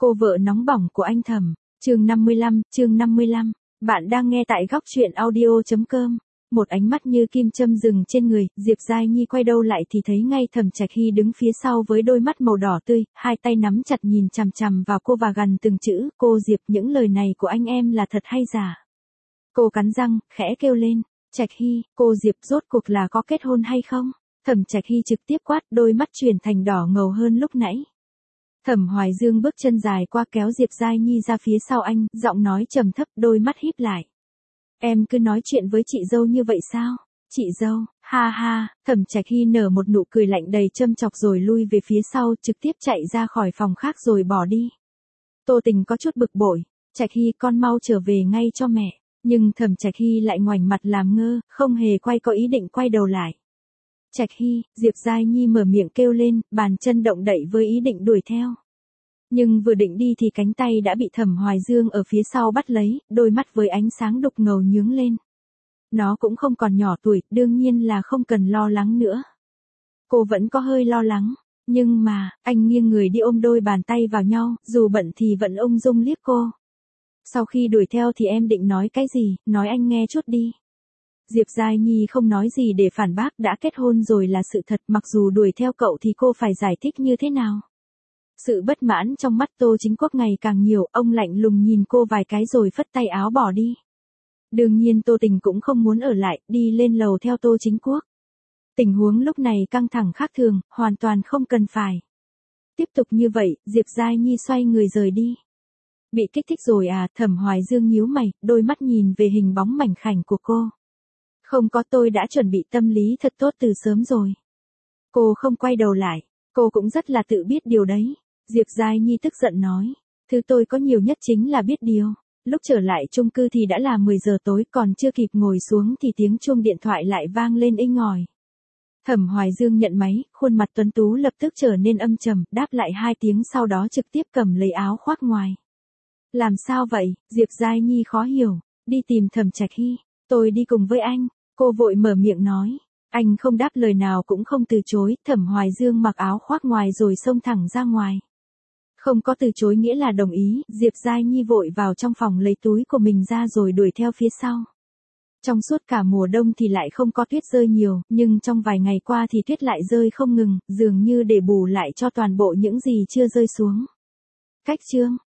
Cô vợ nóng bỏng của anh Thẩm. Chương 55. Bạn đang nghe tại góc truyện audio.com. Một ánh mắt như kim châm dừng trên người, Diệp Giai Nhi quay đầu lại thì thấy ngay Thẩm Trạch Hy đứng phía sau với đôi mắt màu đỏ tươi, hai tay nắm chặt nhìn chằm chằm vào cô và gằn từng chữ, cô Diệp, những lời này của anh em là thật hay giả? Cô cắn răng, khẽ kêu lên, Trạch Hy, cô Diệp rốt cuộc là có kết hôn hay không? Thẩm Trạch Hy trực tiếp quát, đôi mắt chuyển thành đỏ ngầu hơn lúc nãy. Thẩm Hoài Dương bước chân dài qua kéo Diệp Giai Nhi ra phía sau anh, giọng nói trầm thấp, đôi mắt híp lại. Em cứ nói chuyện với chị dâu như vậy sao? Chị dâu, ha ha, Thẩm Trạch Hy nở một nụ cười lạnh đầy châm chọc rồi lui về phía sau, trực tiếp chạy ra khỏi phòng khác rồi bỏ đi. Tô Tình có chút bực bội, Trạch Hy con mau trở về ngay cho mẹ, nhưng Thẩm Trạch Hy lại ngoảnh mặt làm ngơ, không hề có ý định quay đầu lại. Trạch Hy, Diệp Giai Nhi mở miệng kêu lên, bàn chân động đậy với ý định đuổi theo. Nhưng vừa định đi thì cánh tay đã bị Thẩm Hoài Dương ở phía sau bắt lấy, đôi mắt với ánh sáng đục ngầu nhướng lên. Nó cũng không còn nhỏ tuổi, đương nhiên là không cần lo lắng nữa. Cô vẫn có hơi lo lắng, nhưng mà, anh nghiêng người đi ôm đôi bàn tay vào nhau, dù bận thì vẫn ung dung liếc cô. Sau khi đuổi theo thì em định nói cái gì, nói anh nghe chút đi. Diệp Giai Nhi không nói gì để phản bác, đã kết hôn rồi là sự thật, mặc dù đuổi theo cậu thì cô phải giải thích như thế nào. Sự bất mãn trong mắt Tô Chính Quốc ngày càng nhiều, ông lạnh lùng nhìn cô vài cái rồi phất tay áo bỏ đi. Đương nhiên Tô Tình cũng không muốn ở lại, đi lên lầu theo Tô Chính Quốc. Tình huống lúc này căng thẳng khác thường, hoàn toàn không cần phải. Tiếp tục như vậy, Diệp Giai Nhi xoay người rời đi. Bị kích thích rồi à? Thẩm Hoài Dương nhíu mày, đôi mắt nhìn về hình bóng mảnh khảnh của cô. Không có, tôi đã chuẩn bị tâm lý thật tốt từ sớm rồi. Cô không quay đầu lại, cô cũng rất là tự biết điều đấy. Diệp Giai Nhi tức giận nói, thứ tôi có nhiều nhất chính là biết điều. Lúc trở lại chung cư thì đã là 10 giờ tối, còn chưa kịp ngồi xuống thì tiếng chuông điện thoại lại vang lên inh ỏi. Thẩm Hoài Dương nhận máy, khuôn mặt tuấn tú lập tức trở nên âm trầm, đáp lại 2 tiếng sau đó trực tiếp cầm lấy áo khoác ngoài. Làm sao vậy? Diệp Giai Nhi khó hiểu, đi tìm Thẩm Trạch Hy, tôi đi cùng với anh. Cô vội mở miệng nói, anh không đáp lời nào cũng không từ chối, Thẩm Hoài Dương mặc áo khoác ngoài rồi xông thẳng ra ngoài. Không có từ chối nghĩa là đồng ý, Diệp Giai Nhi vội vào trong phòng lấy túi của mình ra rồi đuổi theo phía sau. Trong suốt cả mùa đông thì lại không có tuyết rơi nhiều, nhưng trong vài ngày qua thì tuyết lại rơi không ngừng, dường như để bù lại cho toàn bộ những gì chưa rơi xuống. Cách chương